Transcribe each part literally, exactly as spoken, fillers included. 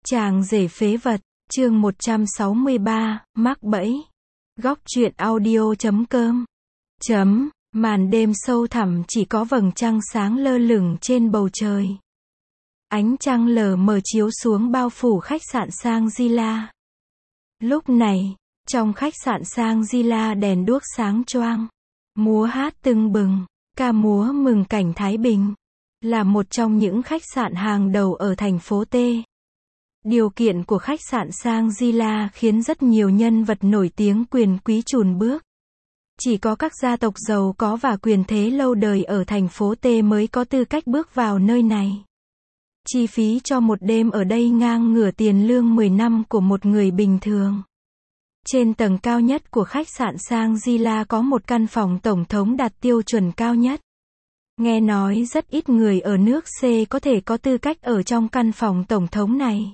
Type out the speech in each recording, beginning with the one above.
Chàng rể phế vật, chương một trăm sáu mươi ba, mắc bẫy. Góc truyện audio chấm com. Chấm, màn đêm sâu thẳm chỉ có vầng trăng sáng lơ lửng trên bầu trời. Ánh trăng lờ mờ chiếu xuống bao phủ khách sạn Shangri-La. Lúc này, trong khách sạn Shangri-La đèn đuốc sáng choang, múa hát tưng bừng, ca múa mừng cảnh Thái Bình. Là một trong những khách sạn hàng đầu ở thành phố T. Điều kiện của khách sạn Shangri-La khiến rất nhiều nhân vật nổi tiếng quyền quý chùn bước. Chỉ có các gia tộc giàu có và quyền thế lâu đời ở thành phố T mới có tư cách bước vào nơi này. Chi phí cho một đêm ở đây ngang ngửa tiền lương mười năm của một người bình thường. Trên tầng cao nhất của khách sạn Shangri-La có một căn phòng tổng thống đạt tiêu chuẩn cao nhất. Nghe nói rất ít người ở nước C có thể có tư cách ở trong căn phòng tổng thống này.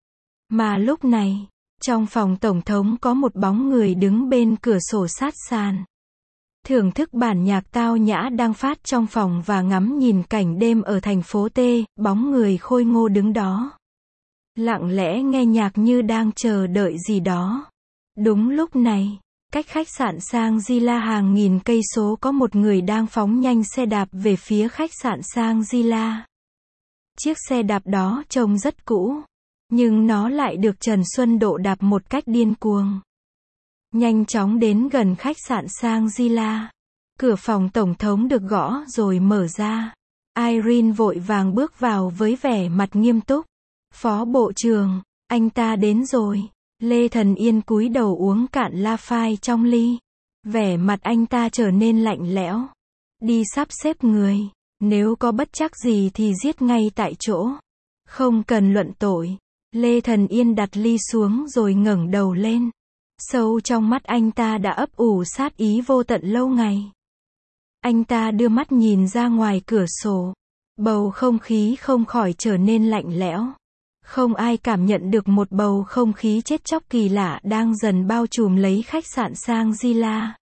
Mà lúc này, trong phòng tổng thống có một bóng người đứng bên cửa sổ sát sàn. Thưởng thức bản nhạc tao nhã đang phát trong phòng và ngắm nhìn cảnh đêm ở thành phố T, bóng người khôi ngô đứng đó. Lặng lẽ nghe nhạc như đang chờ đợi gì đó. Đúng lúc này, cách khách sạn Shangri-La hàng nghìn cây số có một người đang phóng nhanh xe đạp về phía khách sạn Shangri-La. Chiếc xe đạp đó trông rất cũ, nhưng nó lại được Trần Xuân Độ đạp một cách điên cuồng. Nhanh chóng đến gần khách sạn Shangri-La. Cửa phòng tổng thống được gõ rồi mở ra. Irene vội vàng bước vào với vẻ mặt nghiêm túc. Phó bộ trưởng, anh ta đến rồi. Lê Thần Yên cúi đầu uống cạn la phai trong ly. Vẻ mặt anh ta trở nên lạnh lẽo. Đi sắp xếp người. Nếu có bất trắc gì thì giết ngay tại chỗ. Không cần luận tội. Lê Thần Yên đặt ly xuống rồi ngẩng đầu lên. Sâu trong mắt anh ta đã ấp ủ sát ý vô tận lâu ngày. Anh ta đưa mắt nhìn ra ngoài cửa sổ. Bầu không khí không khỏi trở nên lạnh lẽo. Không ai cảm nhận được một bầu không khí chết chóc kỳ lạ đang dần bao trùm lấy khách sạn Shangri-La.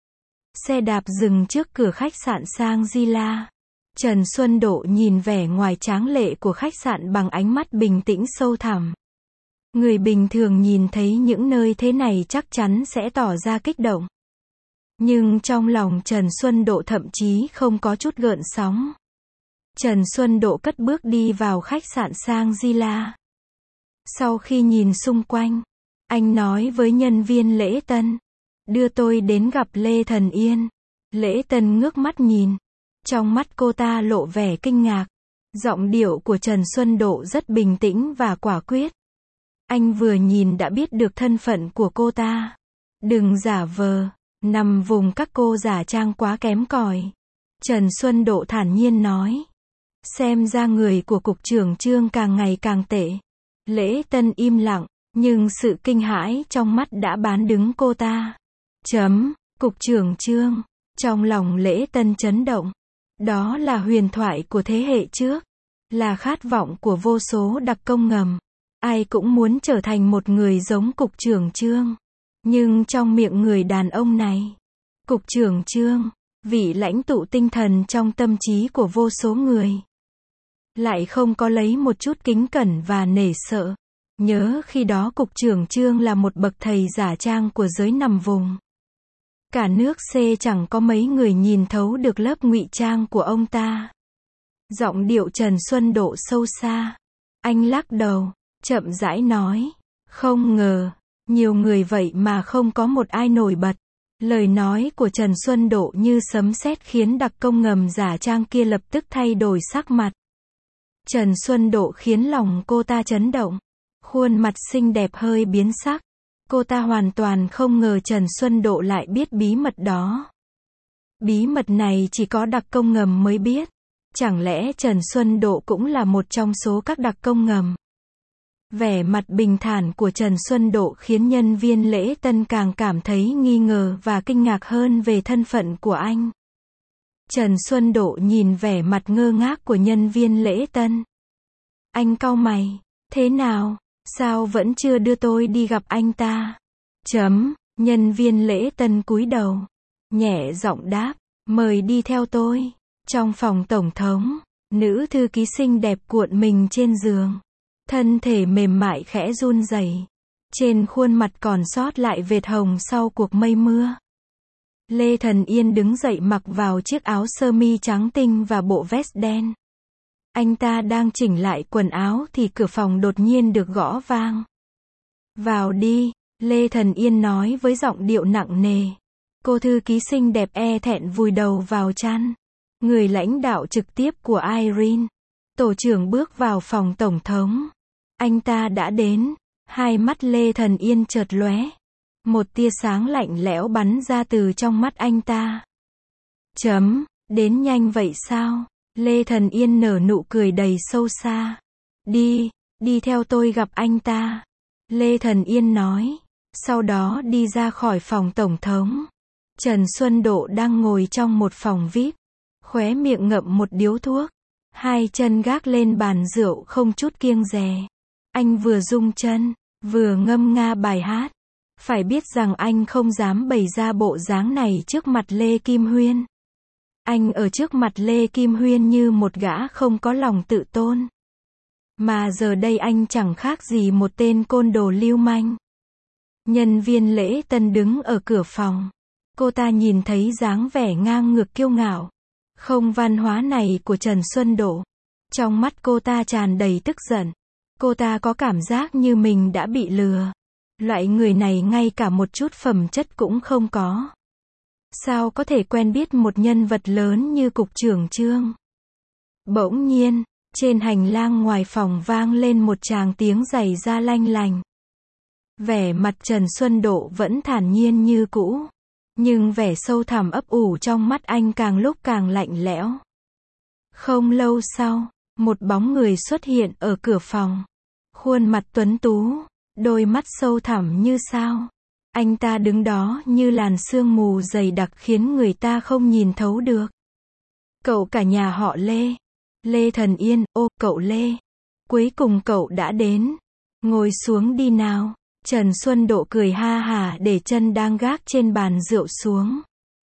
Xe đạp dừng trước cửa khách sạn Shangri-La. Trần Xuân Độ nhìn vẻ ngoài tráng lệ của khách sạn bằng ánh mắt bình tĩnh sâu thẳm. Người bình thường nhìn thấy những nơi thế này chắc chắn sẽ tỏ ra kích động. Nhưng trong lòng Trần Xuân Độ thậm chí không có chút gợn sóng. Trần Xuân Độ cất bước đi vào khách sạn Shangri-La. Sau khi nhìn xung quanh, anh nói với nhân viên lễ tân, đưa tôi đến gặp Lê Thần Yên. Lễ tân ngước mắt nhìn. Trong mắt cô ta lộ vẻ kinh ngạc. Giọng điệu của Trần Xuân Độ rất bình tĩnh và quả quyết. Anh vừa nhìn đã biết được thân phận của cô ta. Đừng giả vờ, nằm vùng các cô giả trang quá kém cỏi. Trần Xuân Độ thản nhiên nói. Xem ra người của cục trưởng Trương càng ngày càng tệ. Lễ tân im lặng, nhưng sự kinh hãi trong mắt đã bán đứng cô ta. Chấm, cục trưởng Trương. Trong lòng lễ tân chấn động. Đó là huyền thoại của thế hệ trước. Là khát vọng của vô số đặc công ngầm. Ai cũng muốn trở thành một người giống cục trưởng Trương. Nhưng trong miệng người đàn ông này, cục trưởng Trương, vị lãnh tụ tinh thần trong tâm trí của vô số người, lại không có lấy một chút kính cẩn và nể sợ. Nhớ khi đó cục trưởng Trương là một bậc thầy giả trang của giới nằm vùng. Cả nước C chẳng có mấy người nhìn thấu được lớp ngụy trang của ông ta. Giọng điệu Trần Xuân Độ sâu xa. Anh lắc đầu, chậm rãi nói. Không ngờ, nhiều người vậy mà không có một ai nổi bật. Lời nói của Trần Xuân Độ như sấm sét khiến đặc công ngầm giả trang kia lập tức thay đổi sắc mặt. Trần Xuân Độ khiến lòng cô ta chấn động. Khuôn mặt xinh đẹp hơi biến sắc. Cô ta hoàn toàn không ngờ Trần Xuân Độ lại biết bí mật đó. Bí mật này chỉ có đặc công ngầm mới biết. Chẳng lẽ Trần Xuân Độ cũng là một trong số các đặc công ngầm? Vẻ mặt bình thản của Trần Xuân Độ khiến nhân viên lễ tân càng cảm thấy nghi ngờ và kinh ngạc hơn về thân phận của anh. Trần Xuân Độ nhìn vẻ mặt ngơ ngác của nhân viên lễ tân. Anh cau mày. Thế nào? Sao vẫn chưa đưa tôi đi gặp anh ta? Chấm, nhân viên lễ tân cúi đầu. Nhẹ giọng đáp. Mời đi theo tôi. Trong phòng tổng thống, nữ thư ký xinh đẹp cuộn mình trên giường. Thân thể mềm mại khẽ run rẩy. Trên khuôn mặt còn sót lại vệt hồng sau cuộc mây mưa. Lê Thần Yên đứng dậy mặc vào chiếc áo sơ mi trắng tinh và bộ vest đen. Anh ta đang chỉnh lại quần áo thì cửa phòng đột nhiên được gõ vang. Vào đi, Lê Thần Yên nói với giọng điệu nặng nề. Cô thư ký xinh đẹp e thẹn vùi đầu vào chăn. Người lãnh đạo trực tiếp của Irene. Tổ trưởng bước vào phòng tổng thống. Anh ta đã đến. Hai mắt Lê Thần Yên chợt lóe. Một tia sáng lạnh lẽo bắn ra từ trong mắt anh ta. Chấm, đến nhanh vậy sao? Lê Thần Yên nở nụ cười đầy sâu xa. Đi, đi theo tôi gặp anh ta. Lê Thần Yên nói. Sau đó đi ra khỏi phòng tổng thống. Trần Xuân Độ đang ngồi trong một phòng vi ai pi. Khóe miệng ngậm một điếu thuốc. Hai chân gác lên bàn rượu không chút kiêng dè. Anh vừa rung chân, vừa ngâm nga bài hát. Phải biết rằng anh không dám bày ra bộ dáng này trước mặt Lê Kim Huyên. Anh ở trước mặt Lê Kim Huyên như một gã không có lòng tự tôn. Mà giờ đây anh chẳng khác gì một tên côn đồ lưu manh. Nhân viên lễ tân đứng ở cửa phòng. Cô ta nhìn thấy dáng vẻ ngang ngược kiêu ngạo, không văn hóa này của Trần Xuân Độ. Trong mắt cô ta tràn đầy tức giận. Cô ta có cảm giác như mình đã bị lừa. Loại người này ngay cả một chút phẩm chất cũng không có. Sao có thể quen biết một nhân vật lớn như cục trưởng Trương? Bỗng nhiên, trên hành lang ngoài phòng vang lên một tràng tiếng giày da lanh lành. Vẻ mặt Trần Xuân Độ vẫn thản nhiên như cũ. Nhưng vẻ sâu thẳm ấp ủ trong mắt anh càng lúc càng lạnh lẽo. Không lâu sau, một bóng người xuất hiện ở cửa phòng. Khuôn mặt tuấn tú, đôi mắt sâu thẳm như sao. Anh ta đứng đó như làn sương mù dày đặc khiến người ta không nhìn thấu được. Cậu cả nhà họ Lê. Lê Thần Yên, ô, cậu Lê. Cuối cùng cậu đã đến. Ngồi xuống đi nào. Trần Xuân Độ cười ha hả để chân đang gác trên bàn rượu xuống.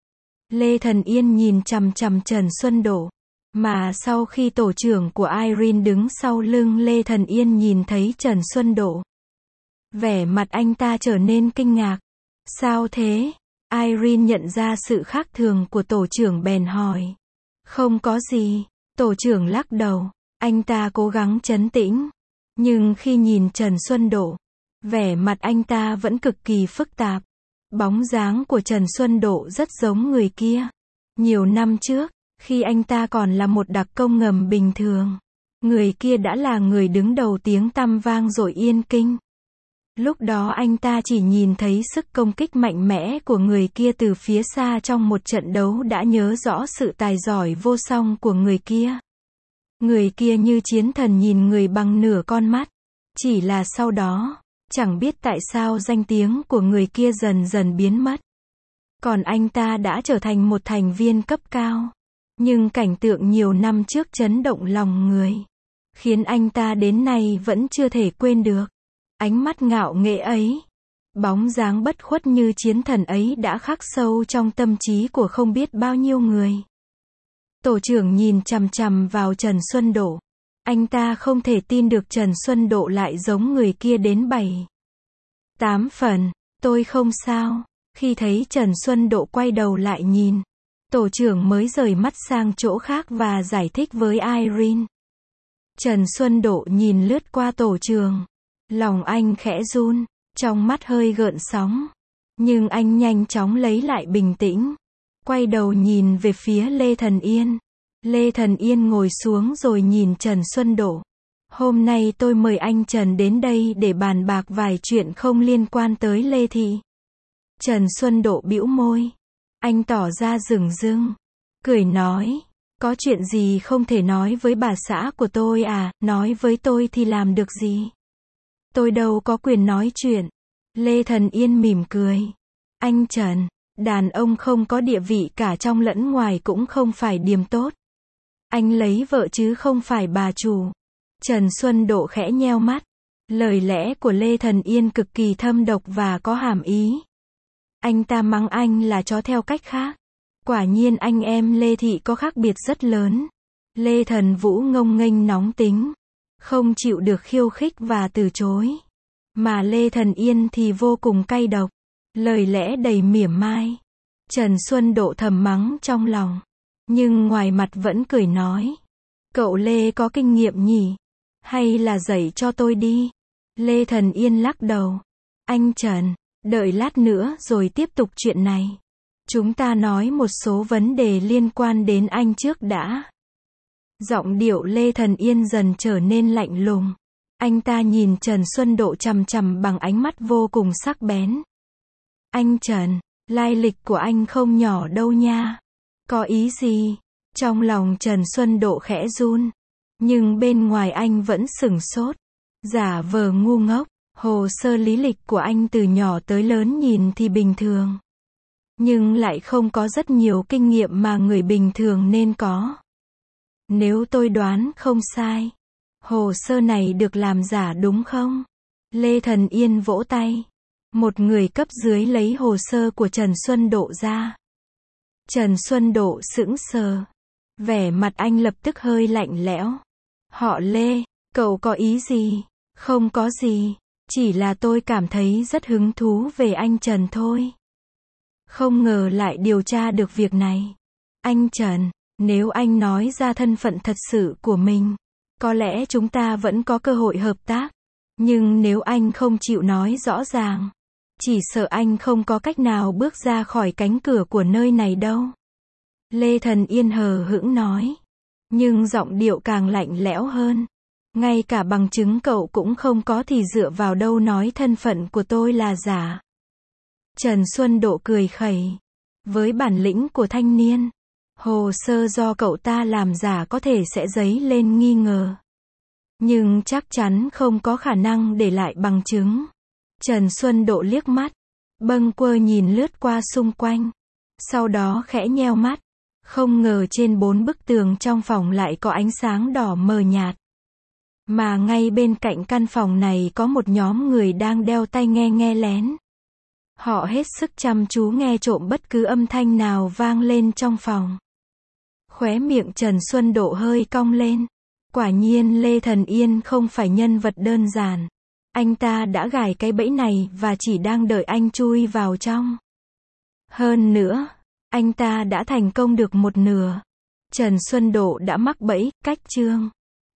Lê Thần Yên nhìn chằm chằm Trần Xuân Độ. Mà sau khi tổ trưởng của Irene đứng sau lưng Lê Thần Yên nhìn thấy Trần Xuân Độ, vẻ mặt anh ta trở nên kinh ngạc. Sao thế? Irene nhận ra sự khác thường của tổ trưởng bèn hỏi. Không có gì. Tổ trưởng lắc đầu. Anh ta cố gắng trấn tĩnh. Nhưng khi nhìn Trần Xuân Độ, vẻ mặt anh ta vẫn cực kỳ phức tạp. Bóng dáng của Trần Xuân Độ rất giống người kia. Nhiều năm trước, khi anh ta còn là một đặc công ngầm bình thường, người kia đã là người đứng đầu tiếng tăm vang dội Yên Kinh. Lúc đó anh ta chỉ nhìn thấy sức công kích mạnh mẽ của người kia từ phía xa trong một trận đấu đã nhớ rõ sự tài giỏi vô song của người kia. Người kia như chiến thần nhìn người bằng nửa con mắt. Chỉ là sau đó, chẳng biết tại sao danh tiếng của người kia dần dần biến mất. Còn anh ta đã trở thành một thành viên cấp cao. Nhưng cảnh tượng nhiều năm trước chấn động lòng người, khiến anh ta đến nay vẫn chưa thể quên được. Ánh mắt ngạo nghễ ấy, bóng dáng bất khuất như chiến thần ấy đã khắc sâu trong tâm trí của không biết bao nhiêu người. Tổ trưởng nhìn chằm chằm vào Trần Xuân Độ. Anh ta không thể tin được Trần Xuân Độ lại giống người kia đến bảy, tám phần. Tôi không sao. Khi thấy Trần Xuân Độ quay đầu lại nhìn, tổ trưởng mới rời mắt sang chỗ khác và giải thích với Irene. Trần Xuân Độ nhìn lướt qua tổ trưởng. Lòng anh khẽ run, trong mắt hơi gợn sóng. Nhưng anh nhanh chóng lấy lại bình tĩnh. Quay đầu nhìn về phía Lê Thần Yên. Lê Thần Yên ngồi xuống rồi nhìn Trần Xuân Độ. Hôm nay tôi mời anh Trần đến đây để bàn bạc vài chuyện không liên quan tới Lê Thị. Trần Xuân Độ bĩu môi. Anh tỏ ra rừng rưng. Cười nói. Có chuyện gì không thể nói với bà xã của tôi à, nói với tôi thì làm được gì. Tôi đâu có quyền nói chuyện. Lê Thần Yên mỉm cười. Anh Trần, đàn ông không có địa vị cả trong lẫn ngoài cũng không phải điềm tốt. Anh lấy vợ chứ không phải bà chủ. Trần Xuân Độ khẽ nheo mắt. Lời lẽ của Lê Thần Yên cực kỳ thâm độc và có hàm ý. Anh ta mắng anh là chó theo cách khác. Quả nhiên anh em Lê Thị có khác biệt rất lớn. Lê Thần Vũ ngông nghênh nóng tính. không chịu được khiêu khích và từ chối. Mà Lê Thần Yên thì vô cùng cay độc, lời lẽ đầy mỉa mai. Trần Xuân Độ thầm mắng trong lòng, nhưng ngoài mặt vẫn cười nói. Cậu Lê có kinh nghiệm nhỉ? Hay là dạy cho tôi đi? Lê Thần Yên lắc đầu. Anh Trần, đợi lát nữa rồi tiếp tục chuyện này. Chúng ta nói một số vấn đề liên quan đến anh trước đã. Giọng điệu Lê Thần Yên dần trở nên lạnh lùng. Anh ta nhìn Trần Xuân Độ chằm chằm bằng ánh mắt vô cùng sắc bén. Anh Trần, lai lịch của anh không nhỏ đâu nha. Có ý gì? Trong lòng Trần Xuân Độ khẽ run. Nhưng bên ngoài anh vẫn sửng sốt. Giả vờ ngu ngốc. Hồ sơ lý lịch của anh từ nhỏ tới lớn nhìn thì bình thường. Nhưng lại không có rất nhiều kinh nghiệm mà người bình thường nên có. Nếu tôi đoán không sai, hồ sơ này được làm giả đúng không? Lê Thần Yên vỗ tay. Một người cấp dưới lấy hồ sơ của Trần Xuân Độ ra. Trần Xuân Độ sững sờ. Vẻ mặt anh lập tức hơi lạnh lẽo. Họ Lê, cậu có ý gì? Không có gì. Chỉ là tôi cảm thấy rất hứng thú về anh Trần thôi. Không ngờ lại điều tra được việc này. Anh Trần, nếu anh nói ra thân phận thật sự của mình, có lẽ chúng ta vẫn có cơ hội hợp tác. Nhưng nếu anh không chịu nói rõ ràng, chỉ sợ anh không có cách nào bước ra khỏi cánh cửa của nơi này đâu. Lê Thần Yên hờ hững nói. Nhưng giọng điệu càng lạnh lẽo hơn. Ngay cả bằng chứng cậu cũng không có thì dựa vào đâu nói thân phận của tôi là giả. Trần Xuân Độ cười khẩy. Với bản lĩnh của thanh niên, hồ sơ do cậu ta làm giả có thể sẽ dấy lên nghi ngờ. Nhưng chắc chắn không có khả năng để lại bằng chứng. Trần Xuân Độ liếc mắt, bâng quơ nhìn lướt qua xung quanh. Sau đó khẽ nheo mắt. Không ngờ trên bốn bức tường trong phòng lại có ánh sáng đỏ mờ nhạt. Mà ngay bên cạnh căn phòng này có một nhóm người đang đeo tai nghe nghe lén. Họ hết sức chăm chú nghe trộm bất cứ âm thanh nào vang lên trong phòng. Khóe miệng Trần Xuân Độ hơi cong lên. Quả nhiên Lê Thần Yên không phải nhân vật đơn giản. Anh ta đã gài cái bẫy này và chỉ đang đợi anh chui vào trong. Hơn nữa, anh ta đã thành công được một nửa. Trần Xuân Độ đã mắc bẫy, cách chương.